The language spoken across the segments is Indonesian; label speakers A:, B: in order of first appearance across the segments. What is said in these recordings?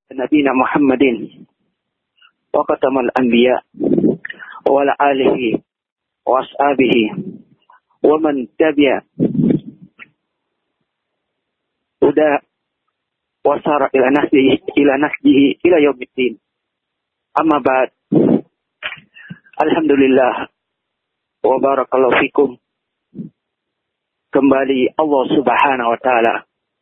A: nabiyina Muhammadin wa khatamal anbiya wa ala alihi wa ashabihi wa man tabi'a udah wasara ila nahjihi ila yaumiddin. Amma ba'd. Alhamdulillah wa barakallahu fikum. Kembali Allah Subhanahu wa taala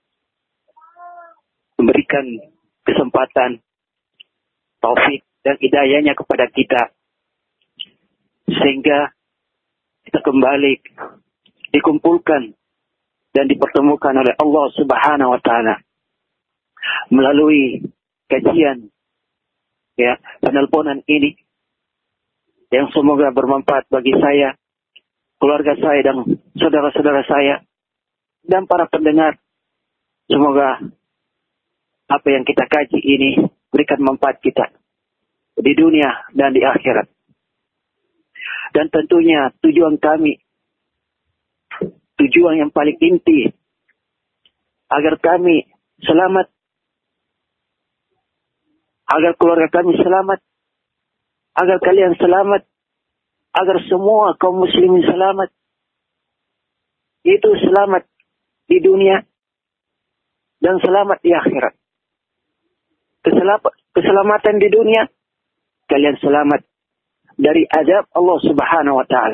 A: memberikan kesempatan, taufik dan hidayahnya kepada kita sehingga kita kembali dikumpulkan dan dipertemukan oleh Allah Subhanahu wa taala melalui kajian penelponan ini yang semoga bermanfaat bagi saya, keluarga saya dan saudara-saudara saya dan para pendengar. Semoga apa yang kita kaji ini berikan manfaat kita di dunia dan di akhirat. Dan tentunya tujuan kami, tujuan yang paling inti, agar kami selamat, agar keluarga kami selamat, agar kalian selamat, agar semua kaum muslimin selamat. Itu selamat di dunia dan selamat di akhirat. Keselamatan di dunia, kalian selamat dari azab Allah Subhanahu wa taala.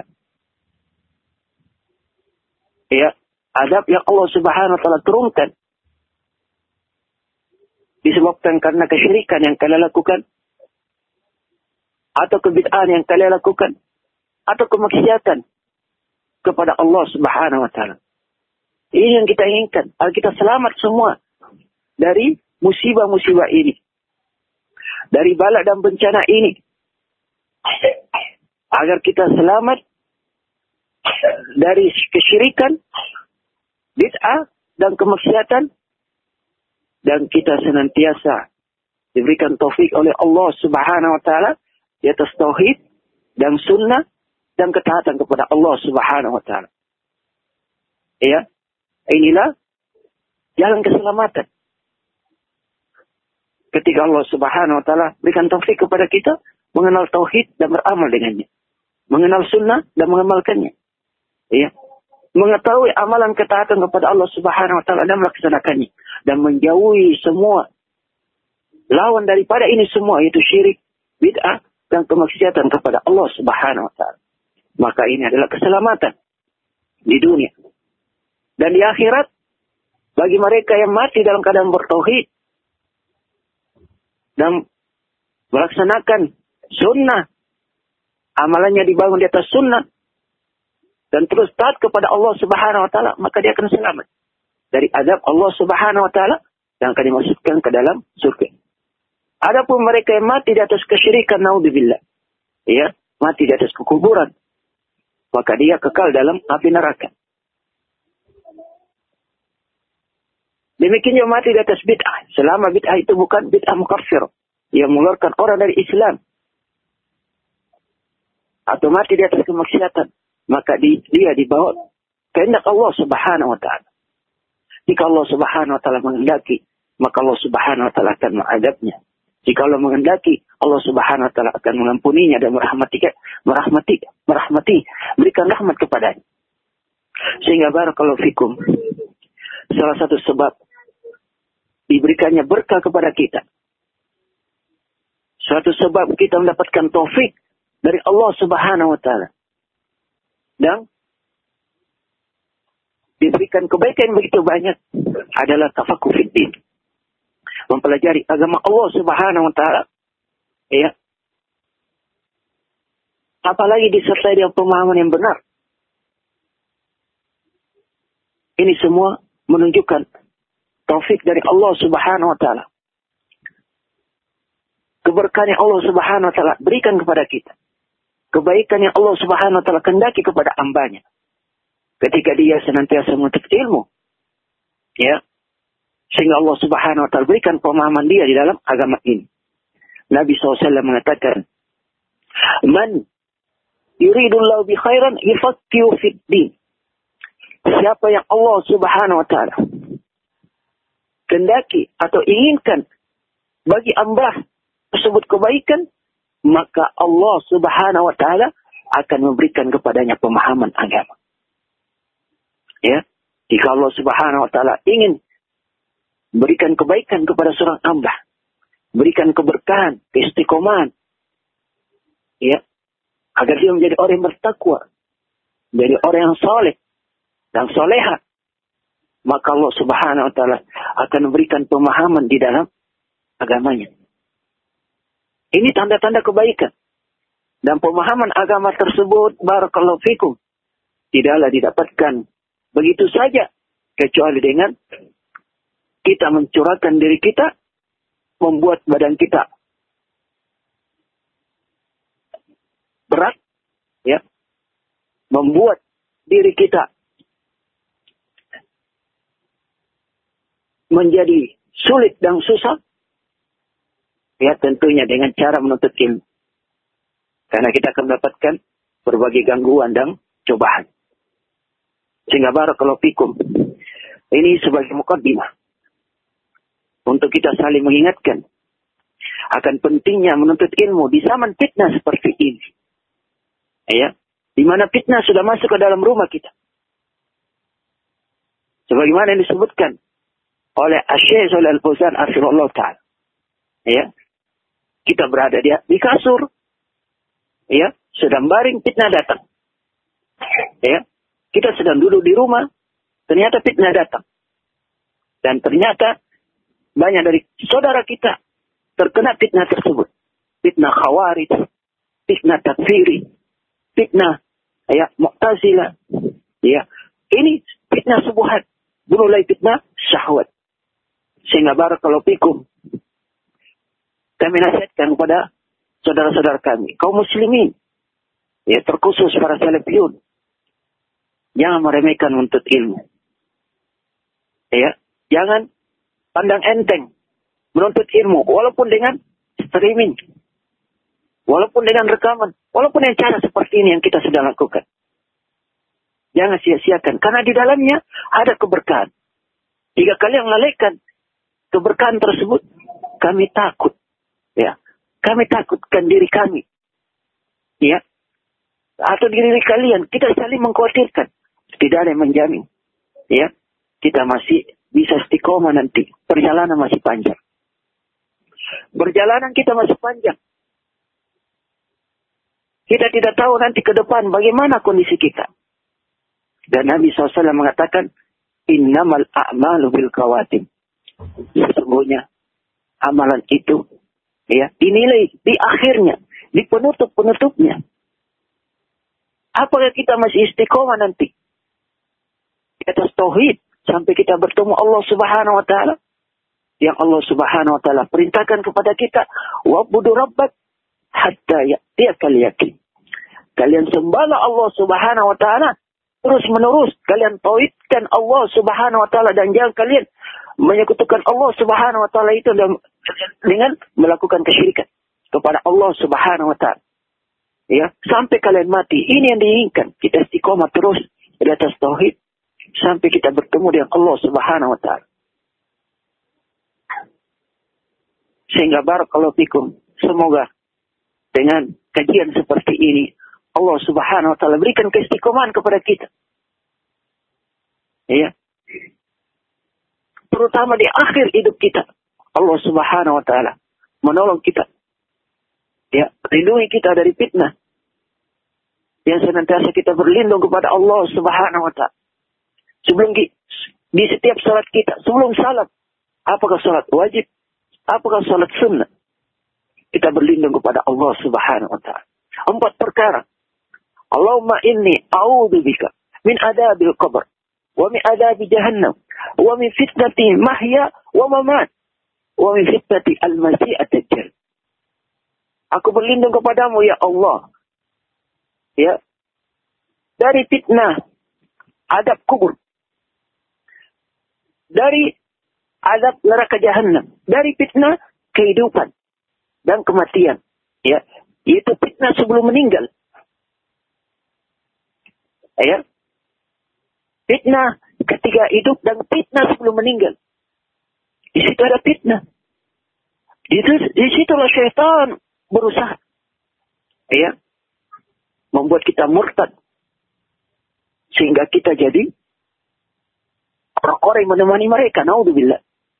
A: Ya, azab yang Allah Subhanahu wa taala turunkan disebabkan karena kesyirikan yang kalian lakukan, atau kebid'ahan yang kalian lakukan, atau kemaksiatan kepada Allah Subhanahu wa taala. Ini yang kita inginkan, agar kita selamat semua dari musibah-musibah ini, dari bala dan bencana ini, agar kita selamat dari kesyirikan, bid'ah dan kemaksiatan, dan kita senantiasa diberikan taufik oleh Allah Subhanahu wa taala di atas tauhid dan sunnah dan ketaatan kepada Allah Subhanahu wa taala. Ya, inilah jalan keselamatan. Ketika Allah Subhanahu wa taala berikan taufik kepada kita mengenal tauhid dan beramal dengannya, mengenal sunnah dan mengamalkannya. Ya. Mengetahui amalan ketaatan kepada Allah Subhanahu wa taala dan melaksanakannya, dan menjauhi semua lawan daripada ini semua, yaitu syirik, bid'ah dan kemaksiatan kepada Allah Subhanahu wa taala. Maka ini adalah keselamatan di dunia dan di akhirat bagi mereka yang mati dalam keadaan bertauhid dan melaksanakan sunnah, amalannya dibangun di atas sunnah, dan terus taat kepada Allah Subhanahu wa taala, maka dia akan selamat dari azab Allah Subhanahu wa taala dan akan dimasukkan ke dalam surga. Adapun mereka yang mati di atas kesyirikan, naudzubillah, ya, mati di atas kekuburan, maka dia kekal dalam api neraka. Demikian yang mati di atas bid'ah, selama bid'ah itu bukan bid'ah mukaffir yang mengeluarkan orang dari Islam, atau mati di atas kemaksiatan, maka dia dibawa kehendak Allah Subhanahu wa taala. Jika Allah Subhanahu wa taala menghendaki, maka Allah Subhanahu wa taala akan mengadabnya. Jika Allah menghendaki, Allah Subhanahu wa taala akan mengampuninya dan merahmati, berikan rahmat kepadanya. Sehingga barakallahu fikum, salah satu sebab diberikannya berkah kepada kita, suatu sebab kita mendapatkan taufik dari Allah Subhanahu wa taala dan diberikan kebaikan begitu banyak adalah tafaqquh fid din, mempelajari agama Allah Subhanahu wa taala, ya. Apalagi disertai dengan pemahaman yang benar. Ini semua menunjukkan taufik dari Allah Subhanahu wa taala. Keberkahan yang Allah Subhanahu wa taala berikan kepada kita. Kebaikan yang Allah Subhanahu wa taala kehendaki kepada hambanya. Ketika dia senantiasa menuntut ilmu, ya, sehingga Allah Subhanahu wa taala berikan pemahaman dia di dalam agama ini. Nabi SAW mengatakan, "Man yuridullahu bi khairan yufaqihu fid din." Siapa yang Allah Subhanahu wa taala kehendaki atau inginkan bagi hamba tersebut kebaikan, maka Allah Subhanahu wa taala akan memberikan kepadanya pemahaman agama. Ya, jika Allah Subhanahu wa taala ingin berikan kebaikan kepada seorang hamba, berikan keberkahan, keistiqomahan, ya, agar dia menjadi orang yang bertakwa, menjadi orang yang saleh dan soleha, maka Allah Subhanahu wa taala akan memberikan pemahaman di dalam agamanya. Ini tanda-tanda kebaikan. Dan pemahaman agama tersebut, barakallahu fikum, tidaklah didapatkan begitu saja, kecuali dengan kita mencurahkan diri kita, membuat badan kita berat, ya, membuat diri kita menjadi sulit dan susah, ya, tentunya dengan cara menuntut ilmu. Karena kita akan mendapatkan berbagai gangguan dan cobaan. Sehingga barakallahu fikum, ini sebagai mukaddimah untuk kita saling mengingatkan akan pentingnya menuntut ilmu di zaman fitnah seperti ini. Ya, di mana fitnah sudah masuk ke dalam rumah kita. Sebagaimana yang disebutkan oleh Asy-Syaikh Shalih Al-Fauzan Hafizahullah Ta'ala. Ya, kita berada di kasur, ya, sedang baring, fitnah datang. Ya, kita sedang duduk di rumah, ternyata fitnah datang. Dan ternyata banyak dari saudara kita terkena fitnah tersebut. Fitnah Khawarij, fitnah takfiri, fitnah, ya, Mu'tazilah. Ya, ini fitnah subuhat, mulai fitnah syahwat. Sehingga barakallahu fikum, kami nasihatkan kepada saudara-saudara kami, kaum muslimin, ya, terkhusus para salafiyun, jangan meremehkan menuntut ilmu. Ya, jangan pandang enteng menuntut ilmu, walaupun dengan streaming, walaupun dengan rekaman, walaupun dengan cara seperti ini yang kita sedang lakukan. Jangan sia-siakan, karena di dalamnya ada keberkahan. Jika kalian melalaikan keberkahan tersebut, kami takut. Ya, kami takutkan diri kami, ya, atau diri kalian. Kita saling mengkhawatirkan. Tidak ada yang menjamin, ya, kita masih bisa istiqomah nanti. Perjalanan masih panjang. Perjalanan kita masih panjang. Kita tidak tahu nanti ke depan bagaimana kondisi kita. Dan Nabi SAW mengatakan, innamal a'malu bil khawatim. Sesungguhnya amalan itu, ya, dinilai di akhirnya, di penutupnya. Apakah kita masih istiqomah nanti di atas tauhid sampai kita bertemu Allah Subhanahu wa taala? Yang Allah Subhanahu wa taala perintahkan kepada kita, wa'budu rabbak hatta ya'tiyakal yaqin. Kalian sembahlah Allah Subhanahu wa taala terus menerus. Kalian tauhidkan Allah Subhanahu wa taala dan jangan kalian menyekutukan Allah Subhanahu wa taala itu dengan melakukan kesyirikan kepada Allah Subhanahu wa taala. Ya, sampai kalian mati. Ini yang diinginkan. Kita istiqomah terus di atas tauhid sampai kita bertemu dengan Allah Subhanahu wa taala. Sehingga barakallahu fikum, semoga dengan kajian seperti ini Allah Subhanahu wa taala berikan keistiqomahan kepada kita. Ya. Terutama di akhir hidup kita, Allah Subhanahu wa taala menolong kita. Ya, lindungi kita dari fitnah. Yang senantiasa kita berlindung kepada Allah Subhanahu wa taala. Sebelum di setiap salat kita, sebelum salat, apakah salat wajib, apakah salat sunnah, kita berlindung kepada Allah Subhanahu wa taala. 4 perkara. Allahumma inni a'udzubika min adabil qabr wa min adabi jahannam wa min fitnati mahya wa mamat wa min fitnati al-masih ad-dajjal. Aku berlindung kepadamu ya Allah, ya, dari fitnah adab kubur, dari adab neraka jahannam, dari fitnah kehidupan dan kematian, ya, yaitu fitnah sebelum meninggal. Ya, fitnah ketika hidup dan fitnah sebelum meninggal. Di situ ada fitnah. Disitulah syaitan berusaha, ya, membuat kita murtad, sehingga kita jadi orang-orang yang menemani mereka. Naudzubillah.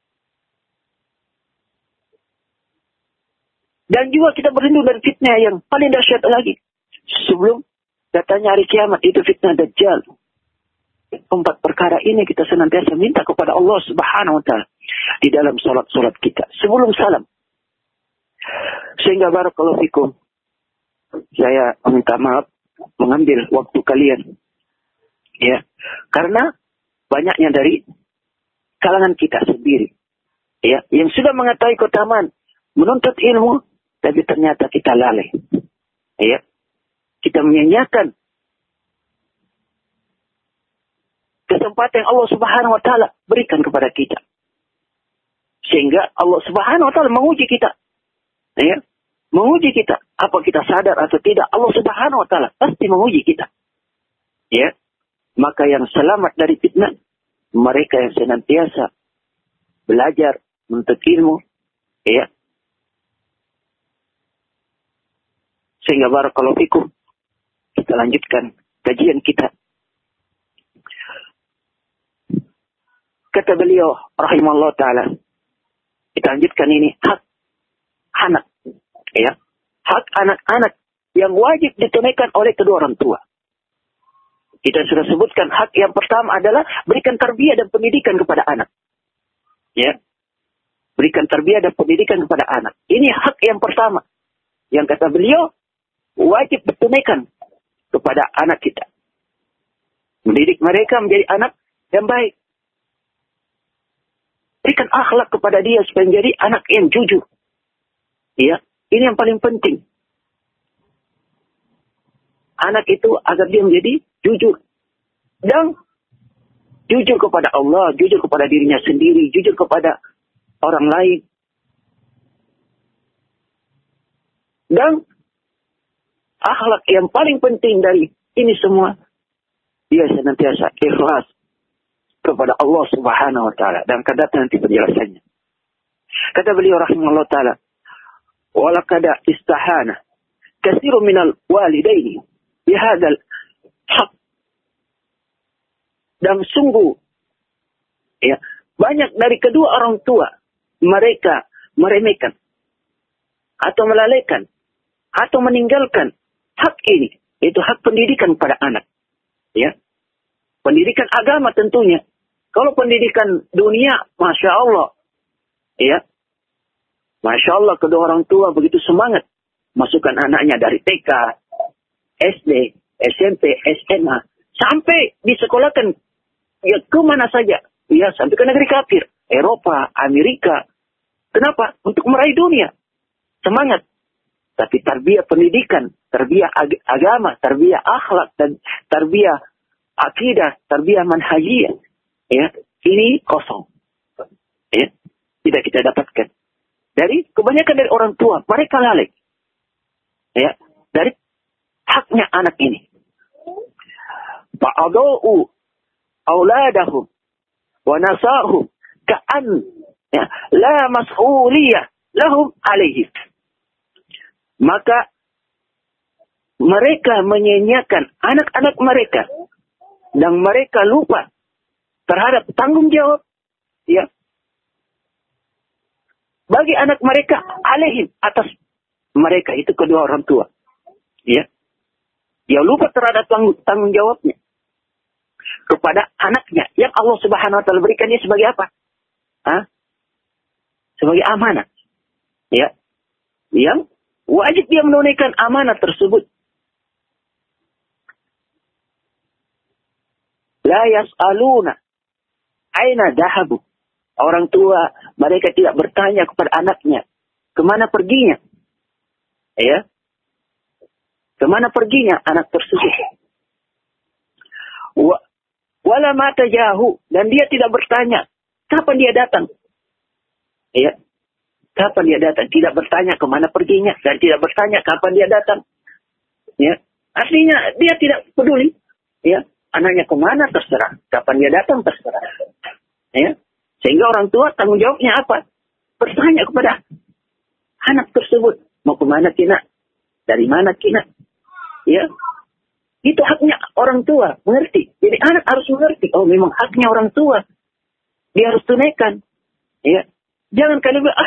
A: Dan juga kita berlindung dari fitnah yang paling dahsyat lagi. Sebelum datanya hari kiamat, itu fitnah Dajjal. 4 perkara ini kita senantiasa minta kepada Allah Subhanahu wa Ta'ala di dalam salat-salat kita sebelum salam. Sehingga barakallahu fikum, saya minta maaf mengambil waktu kalian, ya, karena banyaknya dari kalangan kita sendiri, ya, yang sudah mengetahui keutamaan menuntut ilmu, tapi ternyata kita lalai, ya, kita menyanyiakan kesempatan yang Allah Subhanahu wa Ta'ala berikan kepada kita, sehingga Allah Subhanahu wa Ta'ala menguji kita, ya, menguji kita, apa kita sadar atau tidak. Allah Subhanahu wa Ta'ala pasti menguji kita, ya. Maka yang selamat dari fitnah, mereka yang senantiasa belajar menuntut ilmu, ya. Sehingga barakallahu fikum, kita lanjutkan kajian kita. Kata beliau rahimahullah ta'ala, kita lanjutkan ini hak anak, ya, hak anak-anak yang wajib ditunaikan oleh kedua orang tua. Kita sudah sebutkan hak yang pertama adalah berikan tarbiyah dan pendidikan kepada anak, ya, berikan tarbiyah dan pendidikan kepada anak. Ini hak yang pertama yang kata beliau wajib ditunaikan kepada anak kita, mendidik mereka menjadi anak yang baik. Berikan akhlak kepada dia supaya menjadi anak yang jujur. Ya, ini yang paling penting. Anak itu agar dia menjadi jujur. Dan jujur kepada Allah, jujur kepada dirinya sendiri, jujur kepada orang lain. Dan akhlak yang paling penting dari ini semua, dia senantiasa ikhlas kepada Allah Subhanahu wa Ta'ala. Dan akan datang nanti penjelasannya. Kata beliau rahimahullah ta'ala, walakada istahana kasiru minal walidaini bihadal haq. Dan sungguh, ya, banyak dari kedua orang tua mereka meremehkan atau melalaikan atau meninggalkan hak ini, yaitu hak pendidikan pada anak, ya, pendidikan agama tentunya. Kalau pendidikan dunia, masya Allah, ya, masya Allah, kedua orang tua begitu semangat masukkan anaknya dari TK, SD, SMP, SMA, sampai disekolahkan, ya, ke mana saja, ya, sampai ke negeri kafir, Eropa, Amerika. Kenapa? Untuk meraih dunia, semangat. Tapi tarbiyah pendidikan, tarbiyah agama, tarbiyah akhlak, dan tarbiyah akidah, tarbiyah manhajiyah, ya, ini kosong, ya, tidak kita dapatkan dari kebanyakan dari orang tua. Mereka lalai, ya, dari haknya anak ini. Fa'adau auladahum wa nasahum ka'an, ya, la mas'uliyah lahum alaihim. Maka mereka menyanyiakan anak-anak mereka dan mereka lupa terhadap tanggung jawab, ya, bagi anak mereka alaihim, atas mereka, itu kedua orang tua, ya. Dia lupa terhadap tanggung jawabnya kepada anaknya yang Allah Subhanahu wa Ta'ala berikan dia sebagai apa? Sebagai amanah, ya, yang wajib dia menunaikan amanah tersebut. La yas'aluna aina dahabu. Orang tua mereka tidak bertanya kepada anaknya kemana perginya, ya, kemana perginya anak tersebut. Wala mata jahu, dan dia tidak bertanya kapan dia datang, ya, kapan dia datang. Tidak bertanya kemana perginya dan tidak bertanya kapan dia datang, ya. Artinya dia tidak peduli, ya, anaknya kemana terserah, kapan dia datang terserah, ya. Sehingga orang tua tanggung jawabnya apa? Bertanya kepada anak tersebut. Mau kemana kina? Dari mana kina? Ya. Itu haknya orang tua. Mengerti. Jadi anak harus mengerti. Oh, memang haknya orang tua. Dia harus tunaikan. Ya. Jangan kali bilang,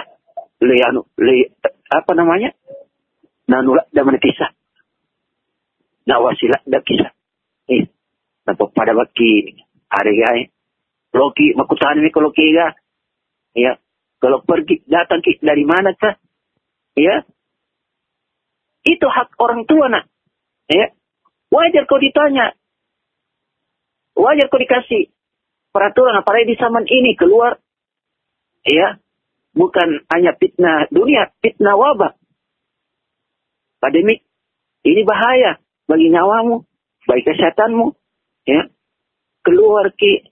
A: apa namanya? Nanula dan kisah. Nawasila dan kisah. Tapi pada baki hari loki makutan ni kalau kira, ya kalau pergi datang dari mana kah, ya itu hak orang tua nak, ya wajar kau ditanya, wajar kau dikasih peraturan apalagi di zaman ini keluar, ya bukan hanya fitnah dunia, fitnah wabah, pandemik ini bahaya bagi nyawamu, bagi kesehatanmu, ya keluar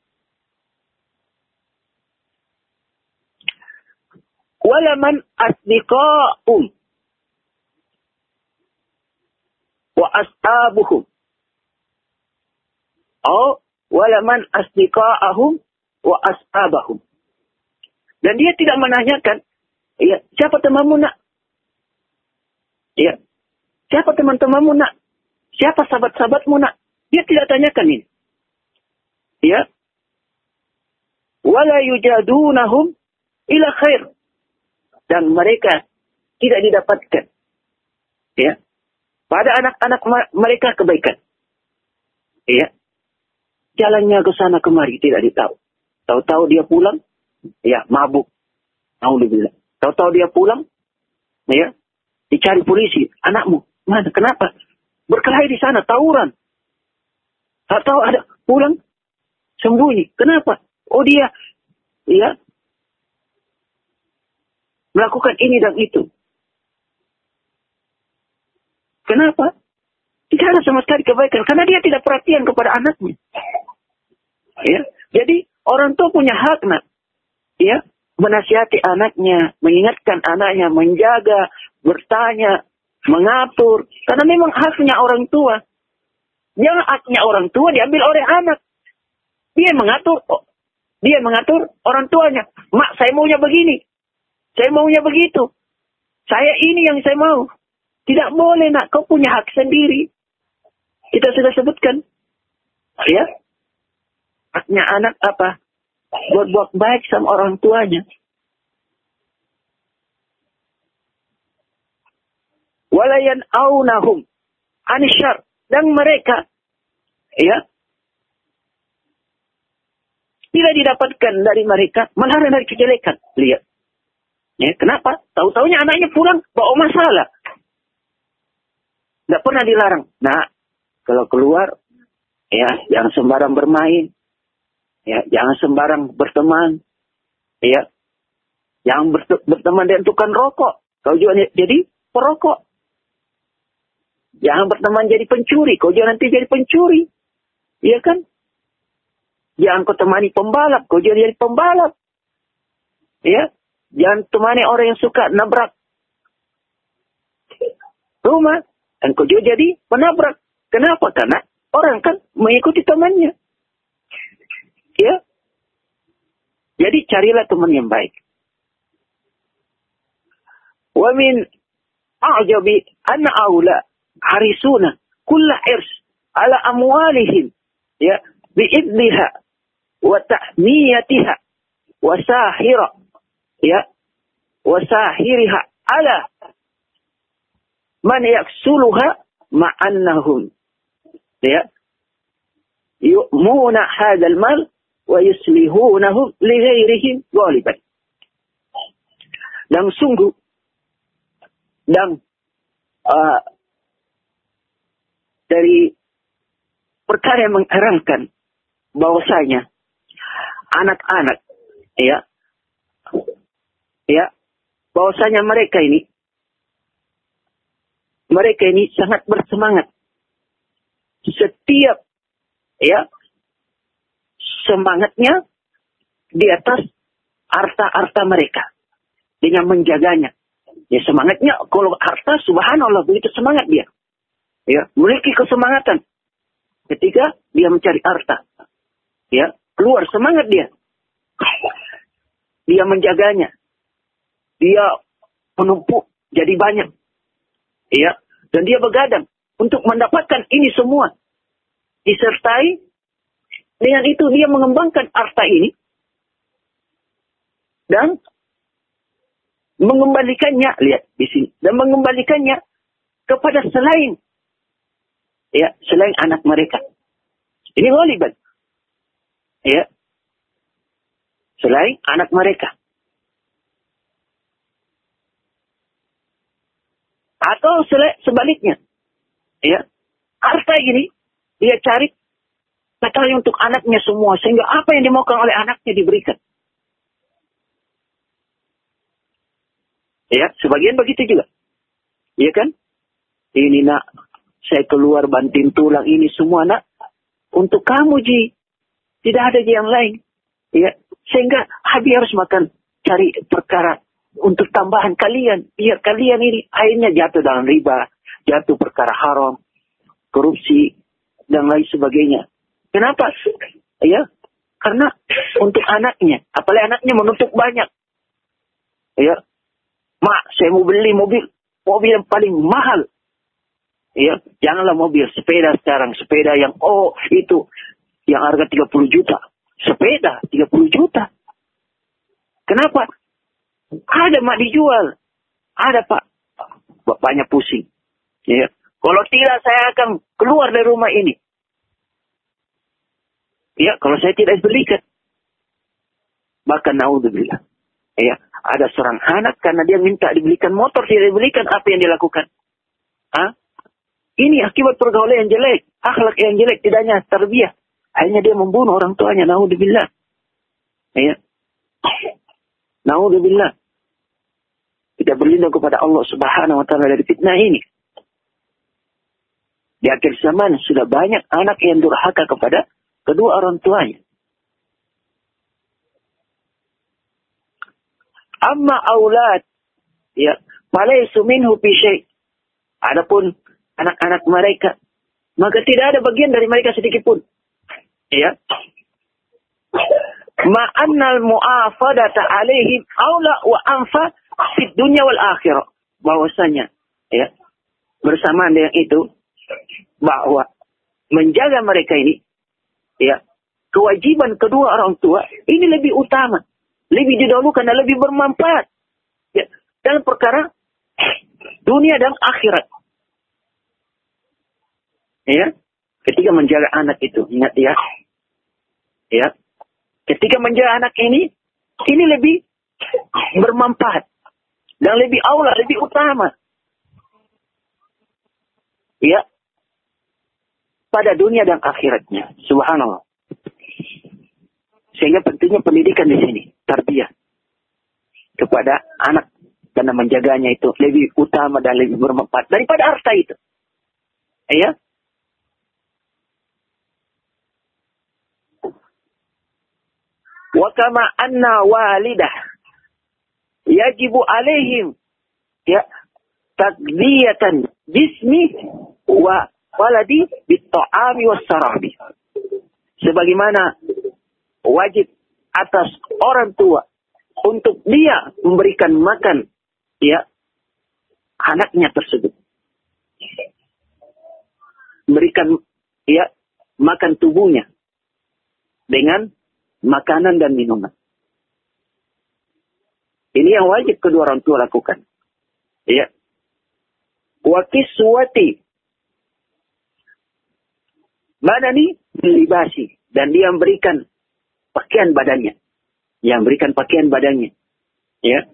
A: walaman asdiqa'um wa ashabuhum walaman asdiqa'ahum wa ashabahum. Dan dia tidak menanyakan, ya siapa temanmu nak, ya siapa teman-temanmu nak, siapa sahabat-sahabatmu nak, dia tidak tanyakan ini, ya wala yujadunahum ila khair, dan mereka tidak didapatkan, ya pada anak-anak mereka kebaikan, ya jalannya ke sana kemari tidak ditahu, tahu-tahu dia pulang, ya mabuk, alhamdulillah, tahu-tahu dia pulang, ya dicari polisi, anakmu mana, kenapa berkelahi di sana, tawuran, tahu ada pulang sembunyi, kenapa? Oh dia, ya melakukan ini dan itu. Kenapa? Tidak ada sama sekali kebaikan. Karena dia tidak perhatian kepada anaknya. Ya, jadi orang tua punya hak nak, ya menasihati anaknya, mengingatkan anaknya, menjaga, bertanya, mengatur. Karena memang haknya orang tua. Jangan haknya orang tua diambil oleh anak. Dia mengatur orang tuanya. Mak, saya maunya begini. Saya maunya begitu. Saya ini yang saya mau. Tidak boleh nak, kau punya hak sendiri. Kita sudah sebutkan. Ya. Haknya anak apa? Berbuat baik sama orang tuanya. Walayan aunahum anisyar. Dan mereka, ya, tidak didapatkan dari mereka melarang dari kejelekan. Lihat. Ya, kenapa? Tahu-taunya anaknya pulang bawa masalah. Tidak pernah dilarang. Nah, kalau keluar, ya jangan sembarang bermain, ya jangan sembarang berteman, ya jangan berteman dengan tukang rokok. Kau juga jadi perokok. Jangan berteman jadi pencuri. Kau juga nanti jadi pencuri, iya kan? Jangan kau temani pembalap. Kau juga jadi pembalap, ya. Jangan temani orang yang suka nabrak rumah. Dan kau juga jadi penabrak. Kenapa? Karena orang kan mengikuti temannya. Ya. Jadi carilah teman yang baik. Wa min a'jabi anna aula harisuna kulla irs ala amwalihim, ya bi'idniha wa tahmiyatiha wa sahira, ya wasahiriha ala man yaksuluha ma'annahum, ya yu'muna hadzal mal wa yuslihunahu li ghairihim ghaliban. Dan sungguh dari perkara yang mengherankan bahwasanya anak-anak, ya bahwasanya mereka ini sangat bersemangat. Setiap, ya, semangatnya di atas harta-harta mereka dengan menjaganya. Ya, semangatnya kalau harta, subhanallah, begitu semangat dia. Ya, memiliki kesemangatan ketika dia mencari harta. Ya, keluar semangat dia. Dia menjaganya. Dia menumpuk jadi banyak. Ya, dan dia begadang untuk mendapatkan ini semua. Disertai dengan itu dia mengembangkan harta ini dan mengembalikannya, lihat di sini, dan mengembalikannya kepada selain anak mereka. Ini ghaliban. Ya. Selain anak mereka. Atau sebaliknya. Ya. Harta ini dia cari katanya untuk anaknya semua, sehingga apa yang dimaukan oleh anaknya diberikan. Ya, sebagian begitu juga. Iya kan? Ini nak, saya keluar banting tulang ini semua nak. Untuk kamu Ji. Tidak ada yang lain. Ya, sehingga Habib harus makan, cari perkara untuk tambahan kalian. Biar kalian ini akhirnya jatuh dalam riba. Jatuh perkara haram. Korupsi. Dan lain sebagainya. Kenapa? Ya, karena untuk anaknya. Apalagi anaknya menuntut banyak. Ya. Mak, saya mau beli mobil yang paling mahal. Ya, janganlah mobil, sepeda sekarang, sepeda yang itu yang harga 30 juta. Sepeda 30 juta. Kenapa? Ada mak dijual. Ada Pak. Bapaknya pusing. Ya. Kalau tidak saya akan keluar dari rumah ini. Ya, kalau saya tidak belikan. Bahkan naudzubillah. Ya, ada seorang anak karena dia minta dibelikan motor, tidak dibelikan, apa yang dilakukan? Ini akibat pergaulan yang jelek, akhlak yang jelek, tidaknya tarbiyah. Akhirnya dia membunuh orang tuanya, naudzubillah. Ya. Naudzubillah. Kita berlindung kepada Allah Subhanahu wa taala dari fitnah ini. Di akhir zaman sudah banyak anak yang durhaka kepada kedua orang tuanya. Amma aulad, ya, falaysu minhu fi syai'. Adapun anak-anak mereka, maka tidak ada bagian dari mereka sedikit pun. Ya. Ma'annal mu'afadata alaihim aula wa anfa fid dunya wal akhirah. Bahwasanya, ya, bersamaan dengan itu, bahwa menjaga mereka ini, ya, kewajiban kedua orang tua ini lebih utama. Lebih didahulukan dan lebih bermanfaat. Ya, dalam perkara dunia dan akhirat. Ya, ketika menjaga anak itu, ingat ya. Ya, ketika menjaga anak ini lebih bermanfaat dan lebih aula, lebih utama. Ya, pada dunia dan akhiratnya. Subhanallah. Sehingga pentingnya pendidikan di sini, tarbiyah kepada anak, karena menjaganya itu lebih utama dan lebih bermanfaat daripada harta itu. Ya. Wa kama anna walidah yajibu alaihim, ya, taqdiyatan jismi wa waladi bit-ta'ami was-sarabi. Sebagaimana wajib atas orang tua untuk dia memberikan makan, ya, anaknya tersebut. Memberikan, ya, makan tubuhnya dengan makanan dan minuman. Ini yang wajib kedua orang tua lakukan. Ya. Wa kiswati badani libasi, dan dia memberikan pakaian badannya. Yang berikan pakaian badannya. Ya.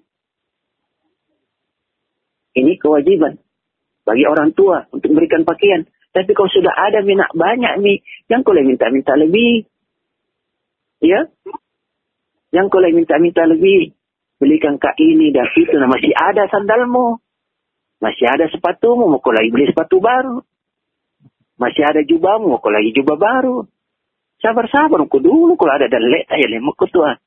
A: Ini kewajiban bagi orang tua untuk memberikan pakaian. Tapi kalau sudah ada minat banyak nih, yang boleh minta-minta lebih. Ya. Yang boleh minta-minta lebih. Belikan kak ini dan itu. Nah, masih ada sandalmu. Masih ada sepatumu. Mau kau lagi beli sepatu baru. Masih ada jubahmu. Mau kau lagi jubah baru. Sabar-sabar, aku dulu kalau ada dalek aja lemuk tuan.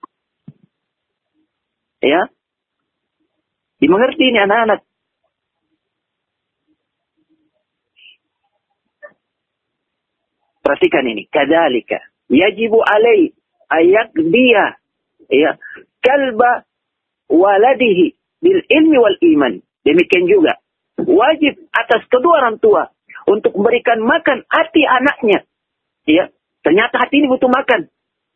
A: Ya. Dimengerti ini anak-anak. Perhatikan ini, kadzalika yajibu alai ayaqdiya, ya, kalba waladihi bil ilmi wal iman. Demikian juga wajib atas kedua orang tua untuk memberikan makan hati anaknya. Ya, ternyata hati ini butuh makan.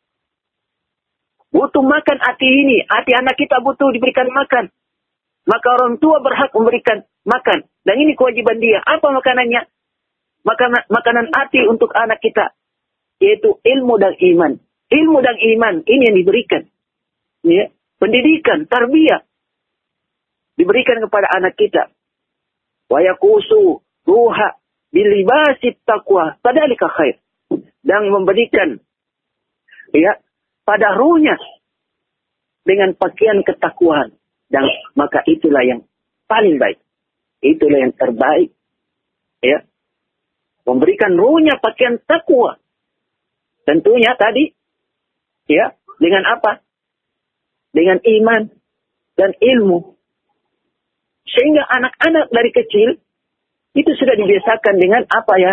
A: Butuh makan hati ini. Hati anak kita butuh diberikan makan. Maka orang tua berhak memberikan makan. Dan ini kewajiban dia. Apa makanannya? Makanan hati untuk anak kita. Yaitu ilmu dan iman. Ilmu dan iman. Ini yang diberikan. Ya. Pendidikan, tarbiyah. Diberikan kepada anak kita. Wa yaqusu ruha bilibasit taqwa. Fadzalika khair. Dan memberikan ya pada ruhnya dengan pakaian ketakwaan. Dan maka itulah yang paling baik. Itulah yang terbaik. Ya. Memberikan ruhnya pakaian takwa. Tentunya tadi ya, dengan apa? Dengan iman dan ilmu. Sehingga anak-anak dari kecil itu sudah dibiasakan dengan apa ya?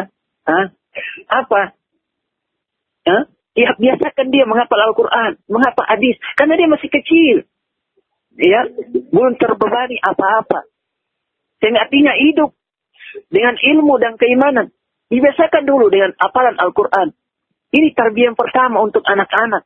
A: Apa? Ya, biasakan dia menghafal Al-Quran, menghafal hadis. Karena dia masih kecil. Ya, belum terbebani apa-apa. Sehingga artinya hidup dengan ilmu dan keimanan. Dibiasakan dulu dengan hafalan Al-Quran. Ini tarbiyah yang pertama untuk anak-anak.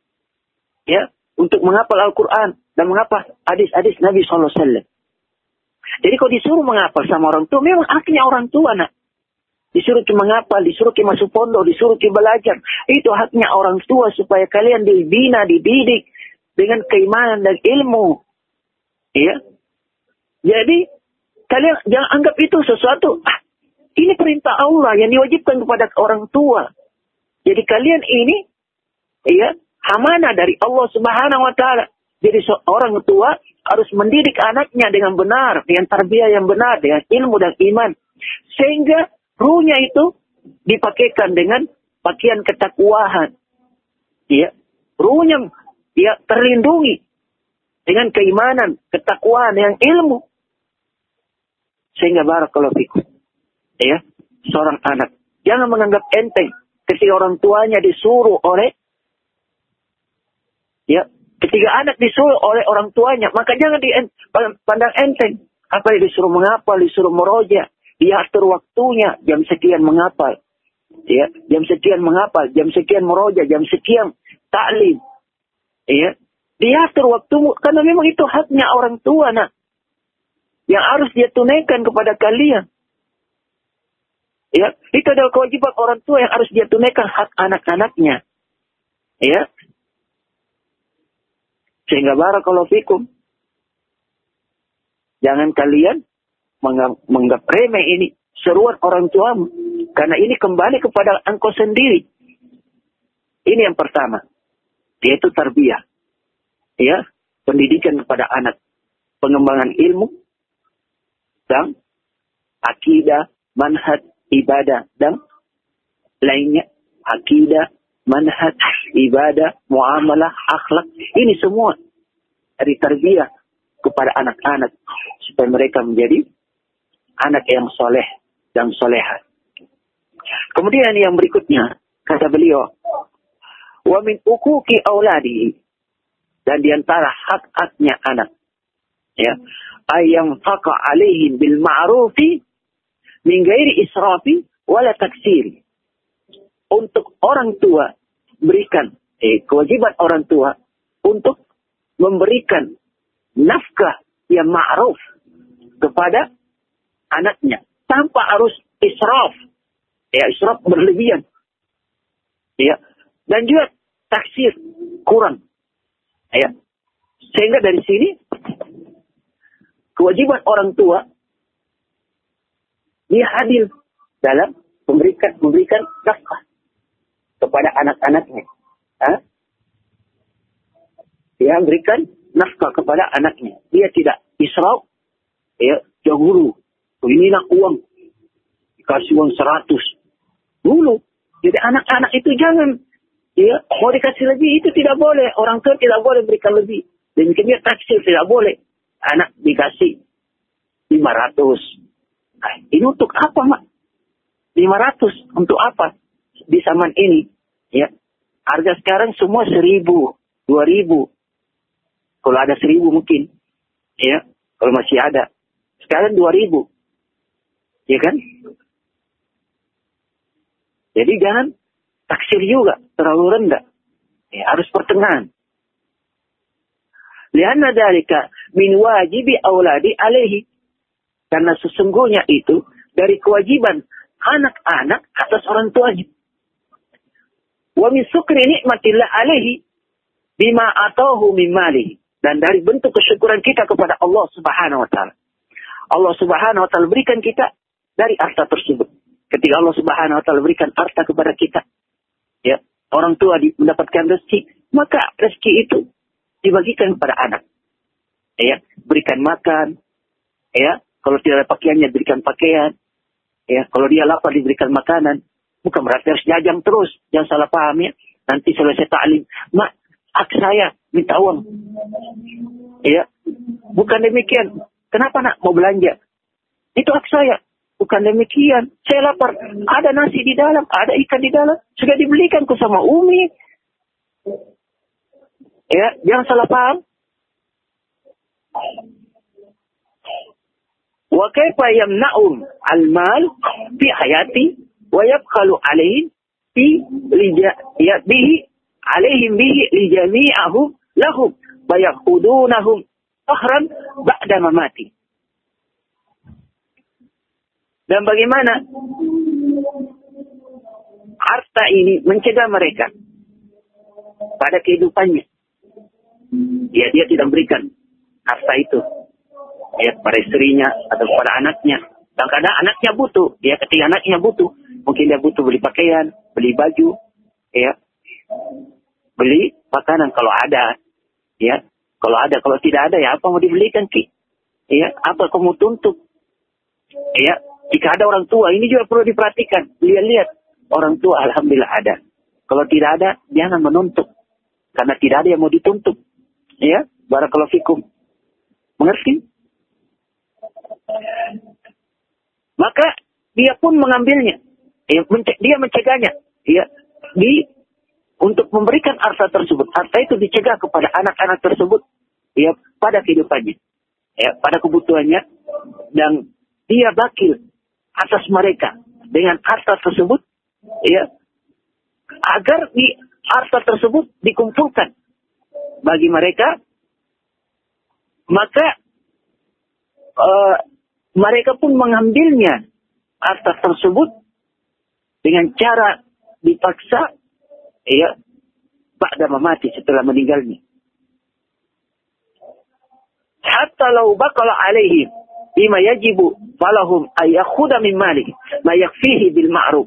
A: Ya, untuk menghafal Al-Quran dan menghafal hadis-hadis Nabi SAW. Jadi kalau disuruh menghafal sama orang tua, memang haknya orang tua, nak. Disuruh ke menghafal, disuruh ke masuk pondok, disuruh ke belajar. Itu haknya orang tua supaya kalian dibina, dididik dengan keimanan dan ilmu. Ya. Jadi kalian jangan anggap itu sesuatu. Ini perintah Allah yang diwajibkan kepada orang tua. Jadi kalian ini, ya, amanah dari Allah Subhanahu Wa Taala. Jadi seorang tua harus mendidik anaknya dengan benar, dengan tarbiyah yang benar, dengan ilmu dan iman, sehingga ruhnya itu dipakaikan dengan pakaian ketakwaan. Ya, ruhnya ya terlindungi dengan keimanan, ketakwaan yang ilmu. Sehingga barakallahu fikum. Ya, seorang anak jangan menganggap enteng ketika orang tuanya disuruh oleh ya, ketika anak disuruh oleh orang tuanya, maka jangan dipandang enteng. Apa yang disuruh menghafal, disuruh meroja, dia atur waktunya, jam sekian menghafal. Ya, jam sekian menghafal, jam sekian meroja, jam sekian taklim. Ya, diatur waktumu karena memang itu haknya orang tua, nak. Yang harus dia tunaikan kepada kalian. Ya, itu adalah kewajiban orang tua yang harus dia tunaikan hak anak-anaknya. Ya. Sehingga barakallahu fikum. Jangan kalian menganggap remeh ini seruan orang tuamu. Karena ini kembali kepada engkau sendiri. Ini yang pertama. Yaitu tarbiyah. Ya, pendidikan kepada anak. Pengembangan ilmu. Dan akidah, manhaj, ibadah. Dan lainnya. Akidah, manhaj, ibadah, muamalah, akhlak. Ini semua dari tarbiyah kepada anak-anak. Supaya mereka menjadi anak yang soleh dan soleha. Kemudian yang berikutnya, kata beliau, wa min uquqi auladi, dan diantara hak-haknya anak, ya, ayam faqa alaihim bil ma'rufi min ghairi israfi wala taksiri. Untuk orang tua berikan kewajiban orang tua untuk memberikan nafkah yang ma'ruf kepada anaknya tanpa harus israf. Ya, israf berlebihan. Ya. Dan juga taksir kurang. Ya. Sehingga dari sini kewajiban orang tua dia adil dalam memberikan nafkah kepada anak-anaknya. Dia berikan nafkah kepada anaknya. Dia tidak israf. Ya, dahulu. Inilah uang. Dikasih uang 100. Dulu. Jadi anak-anak itu jangan. Ya, mau dikasih lebih itu tidak boleh. Orang tua tidak boleh berikan lebih. Demikian dia taksir tidak boleh. Anak dikasih 500. Nah, ini untuk apa, Mak? 500 untuk apa? Di zaman ini. Ya. Harga sekarang semua 1.000, 2.000. Kalau ada 1.000 mungkin. Ya. Kalau masih ada. Sekalian 2.000. Ya kan? Jadi jangan taksir juga, terlalu rendah. Ya, harus pertengahan. Lianna dzalika min wajibi auladi alaihi. Karena sesungguhnya itu dari kewajiban anak-anak atas orang tuanya. Wa min syukri nikmatillah alaihi bima atahu min malihi. Dan dari bentuk kesyukuran kita kepada Allah Subhanahu wa taala. Allah Subhanahu wa taala berikan kita dari harta tersebut. Ketika Allah Subhanahu wa taala berikan harta kepada kita, ya, orang tua mendapatkan rezeki, maka rezeki itu dibagikan kepada anak. Ya, berikan makan, ya, kalau tidak ada pakaiannya diberikan pakaian, ya, kalau dia lapar diberikan makanan. Bukan berarti harus jajang terus, jangan salah paham ya. Nanti selesai ta'lim, mak, saya minta uang. Ya, bukan demikian. Kenapa nak mau belanja? Itu hak saya. Bukan demikian. Saya lapar. Ada nasi di dalam, ada ikan di dalam. Sudah dibelikan ku sama Umi. Ya, jangan salah paham. Wa kaifa yamna'um al-mal fi hayati wa yabkhalu alayhim fi bihi alaihim bihi li jami'ahum lahum wa yakhudunahum fahran ba'da mamati. Dan bagaimana harta ini mencegah mereka pada kehidupannya. Ya, dia tidak berikan harta itu ya pada istrinya atau pada anaknya. Kadang-kadang anaknya butuh. Ya, ketika anaknya butuh, mungkin dia butuh beli pakaian, beli baju, ya, beli makanan kalau ada, ya. Kalau tidak ada, ya apa mau dibelikan ki? Ya, apa kamu tuntut? Ya, jika ada orang tua, ini juga perlu diperhatikan. Lihat orang tua, alhamdulillah ada. Kalau tidak ada, jangan menuntut, karena tidak ada yang mau dituntut. Ya, barakallahu fikum. Mengerti? Maka dia pun mengambilnya. Ya, dia mencegahnya. Ya, untuk memberikan harta tersebut. Harta itu dicegah kepada anak-anak tersebut. Ya, pada kehidupannya. Ya, pada kebutuhannya. Dan dia bakil atas mereka dengan harta tersebut. Ya, agar harta tersebut dikumpulkan bagi mereka. Maka mereka pun mengambilnya harta tersebut dengan cara dipaksa, ya, ba'da mamati, setelah meninggalnya. Hatta law baqala alaihim bima yajibu falahum ayakhudha min malihi ma yakfihi bil ma'ruf.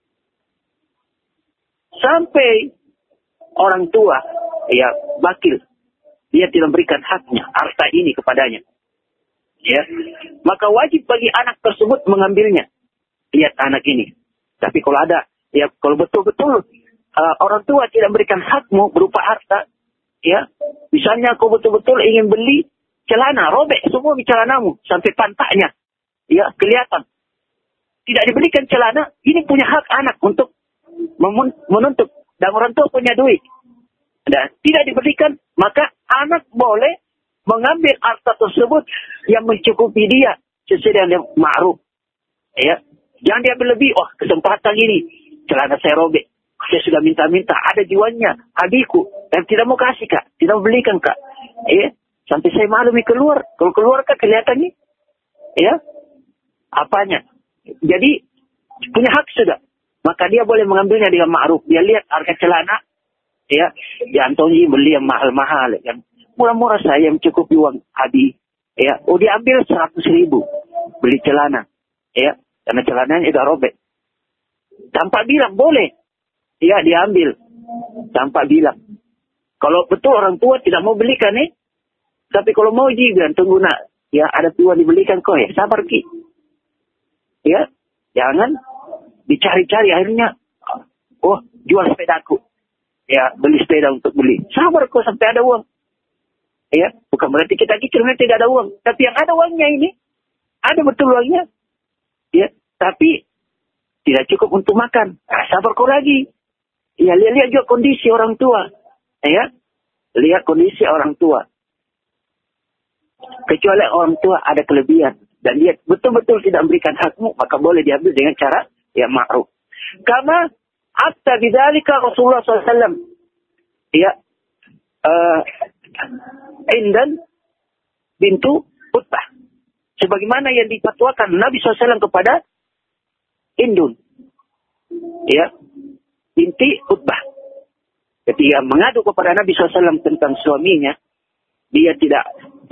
A: Sampai orang tua, ya, bakil, dia tidak memberikan haknya, harta ini kepadanya. Ya, maka wajib bagi anak tersebut mengambilnya. Lihat anak ini. Tapi kalau ada, ya, kalau betul-betul orang tua tidak memberikan hakmu berupa harta, ya, misalnya kau betul-betul ingin beli celana, robek semua celanamu sampai pantatnya, ya, kelihatan. Tidak diberikan celana, ini punya hak anak untuk menuntut, dan orang tua punya duit. Dan tidak diberikan, maka anak boleh mengambil harta tersebut yang mencukupi dia sesuai dengan ma'ruf. Ya, jangan dia berlebih. Oh, kesempatan ini celana saya robek, saya sudah minta-minta, ada jualnya, adikku, dan tidak mau kasih kak, tidak mau belikan kak. Ya, sampai saya malu keluar. Kalau keluar kak kelihatannya, ya, apanya? Jadi punya hak sudah. Maka dia boleh mengambilnya dengan ma'ruf. Dia lihat harga celana, ya, ya Antoni beli yang mahal-mahal, yang murah-murah saya yang cukup uang Adi, ya, oh dia ambil 100.000 beli celana, ya, karena celananya sudah robek. Tanpa bilang boleh, ya, dia ambil tanpa bilang. Kalau betul orang tua tidak mau belikan nih, tapi kalau mau juga tunggu nak, ya, ada tua dibelikan kok, ya, sabar ki, ya, jangan dicari-cari akhirnya, oh jual sepedaku, ya, beli sepeda untuk beli, sabar kok sampai ada uang. Ya, bukan berarti kita kicil tidak ada uang, tapi yang ada uangnya ini, ada betul uangnya, ya, tapi tidak cukup untuk makan. Sabar kau lagi, ya, lihat juga kondisi orang tua, ya, lihat kondisi orang tua. Kecuali orang tua ada kelebihan, dan dia betul-betul tidak memberikan hakmu, maka boleh diambil dengan cara yang ma'ruf. Karena atta bidzalika Rasulullah SAW Indan bintu Utbah. Sebagaimana yang dipatwakan Nabi SAW kepada Indun. Binti Utbah. Ketika mengadu kepada Nabi SAW tentang suaminya, dia tidak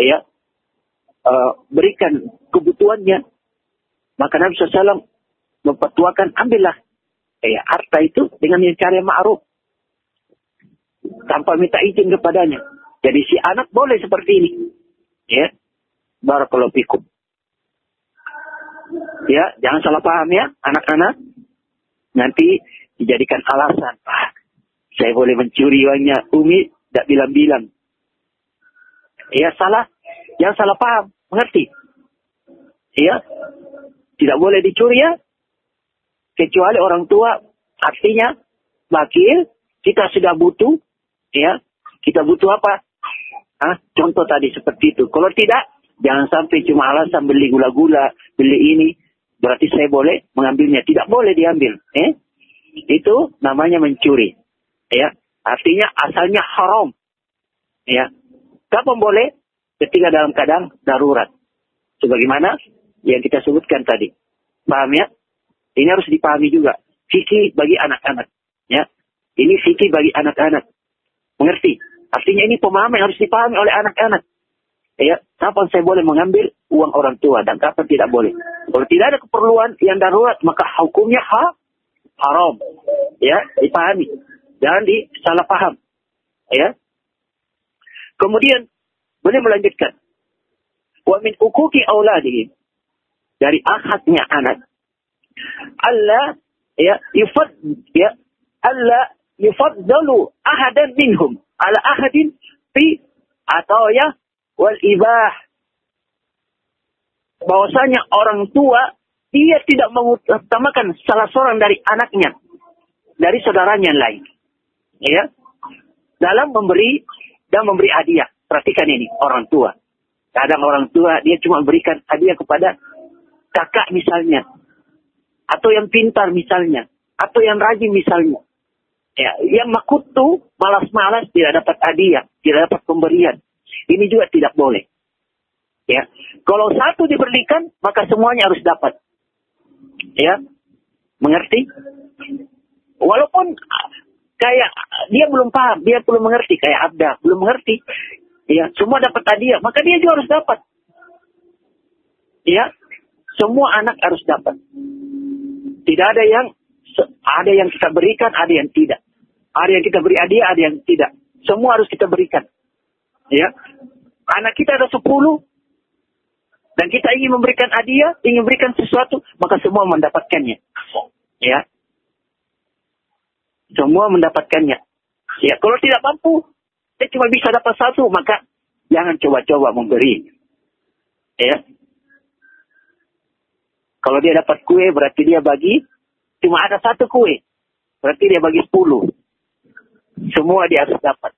A: berikan kebutuhannya. Maka Nabi SAW mempatwakan, ambillah harta itu dengan cara yang ma'ruf. Tanpa minta izin kepadanya. Jadi si anak boleh seperti ini. Barakallahu fikum. Jangan salah paham ya, anak-anak. Nanti dijadikan alasan. Saya boleh mencuri uangnya Umi, tidak bilang-bilang. Salah. Jangan salah paham. Mengerti? Tidak boleh dicuri ya. Kecuali orang tua. Artinya, bakil, kita sudah butuh. Kita butuh apa? Contoh tadi seperti itu. Kalau tidak, jangan sampai cuma alasan beli gula-gula, beli ini. Berarti saya boleh mengambilnya. Tidak boleh diambil. Itu namanya mencuri. Artinya asalnya haram. Kapan boleh? Ketika dalam keadaan darurat. Sebagaimana yang kita sebutkan tadi. Paham ya? Ini harus dipahami juga. Fikih bagi anak-anak. Ini fikih bagi anak-anak. Mengerti? Artinya ini pemahaman yang harus dipahami oleh anak-anak. Kapan saya boleh mengambil uang orang tua dan kapan tidak boleh. Kalau tidak ada keperluan yang darurat, maka hukumnya haram. Dipahami. Jangan disalah paham. Kemudian boleh melanjutkan. Wa min uquqi auladihi, dari akhatnya anak. Allah yufaddalu ahadan minhum ala ahadin fi ataya wal ibah. Bahwasanya orang tua dia tidak mengutamakan salah seorang dari anaknya dari saudaranya yang lain. Dalam memberi dan memberi hadiah. Perhatikan ini orang tua. Kadang orang tua dia cuma berikan hadiah kepada kakak misalnya, atau yang pintar misalnya, atau yang rajin misalnya. Yang makutu, malas-malas, tidak dapat hadiah, tidak dapat pemberian. Ini juga tidak boleh. Kalau satu diberikan, maka semuanya harus dapat. Mengerti? Walaupun kayak dia belum paham, dia belum mengerti, kayak Abda belum mengerti. Semua dapat hadiah, maka dia juga harus dapat. Semua anak harus dapat. Tidak ada yang kita berikan, ada yang tidak. Ada yang kita beri hadiah, ada yang tidak. Semua harus kita berikan. Anak kita ada 10, dan kita ingin memberikan hadiah, ingin memberikan sesuatu, maka semua mendapatkannya. Semua mendapatkannya. Kalau tidak mampu, dia cuma bisa dapat satu, maka jangan coba-coba memberi. Kalau dia dapat kue, berarti dia bagi, cuma ada satu kue. Berarti dia bagi 10. Semua dia harus dapat.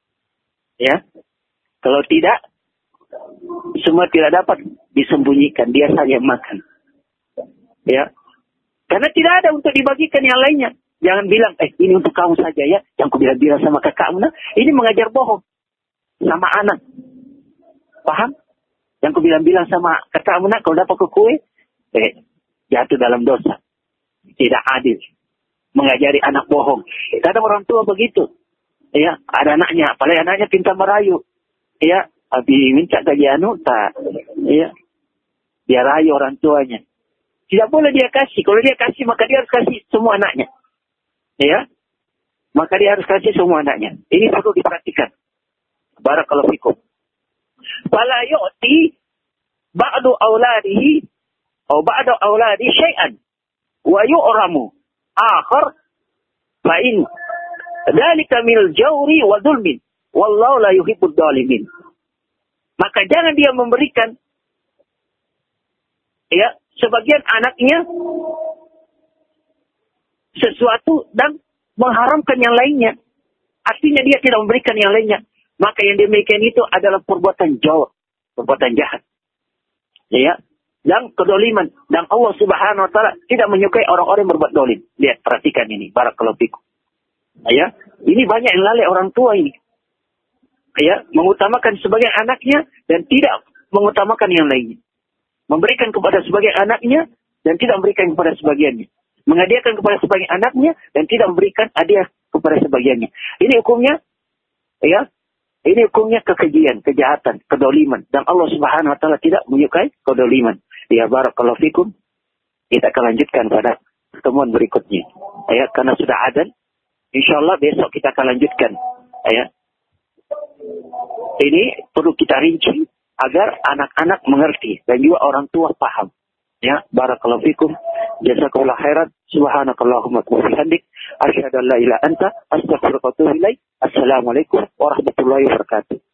A: Kalau tidak, semua tidak dapat, disembunyikan. Dia saja makan. Karena tidak ada untuk dibagikan yang lainnya. Jangan bilang, ini untuk kamu saja ya. Yang aku bilang sama kakakmu. Ini mengajar bohong. Sama anak. Paham? Yang aku bilang sama kakakmu, kalau dapat ke kue, jatuh dalam dosa. Tidak adil. Mengajari anak bohong. Kadang orang tua begitu. Ada anaknya. Apalagi anaknya pintar merayu. Abi minta gaji tak. Dia rayu orang tuanya. Tidak boleh dia kasih. Kalau dia kasih, maka dia harus kasih semua anaknya. Maka dia harus kasih semua anaknya. Ini perlu diperhatikan. Barakallahu fikum. Fala yu'ti ba'du auladihi atau ba'du auladi syai'an wa yu'ramu akhar fa in dzalika minal jawri wa dzulmin wallahu la yuhibbud dzalimin. Maka jangan dia memberikan sebagian anaknya sesuatu dan mengharamkan yang lainnya. Artinya dia tidak memberikan yang lainnya. Maka yang demikian itu adalah perbuatan jawr, perbuatan jahat. dan kedoliman. Dan Allah Subhanahu wa taala tidak menyukai orang-orang yang berbuat dolim. Lihat, perhatikan ini, barakallahu fikum. Ya, ini banyak yang lalai orang tua ini. Ya, mengutamakan sebagian anaknya dan tidak mengutamakan yang lainnya. Memberikan kepada sebagian anaknya dan tidak memberikan kepada sebagiannya. Menghadiahkan kepada sebagian anaknya dan tidak memberikan hadiah kepada sebagiannya. Ini hukumnya, ya, ini hukumnya kekejian, kejahatan, kedoliman. Dan Allah Subhanahu wa taala tidak menyukai kedoliman. Ya, barakallahu fikum. Kita akan lanjutkan pada pertemuan berikutnya. Ya, karena sudah adzan. Insyaallah besok kita akan lanjutkan. Ya. Ini perlu kita rinci agar anak-anak mengerti dan juga orang tua paham. Ya, barakallahu fikum. Jazakallahu khairan. Subhanakallahumma wa bihamdik, asyhadu an la ilaha illa anta, astaghfiruka wa atubu ilaik. Assalamualaikum warahmatullahi wabarakatuh.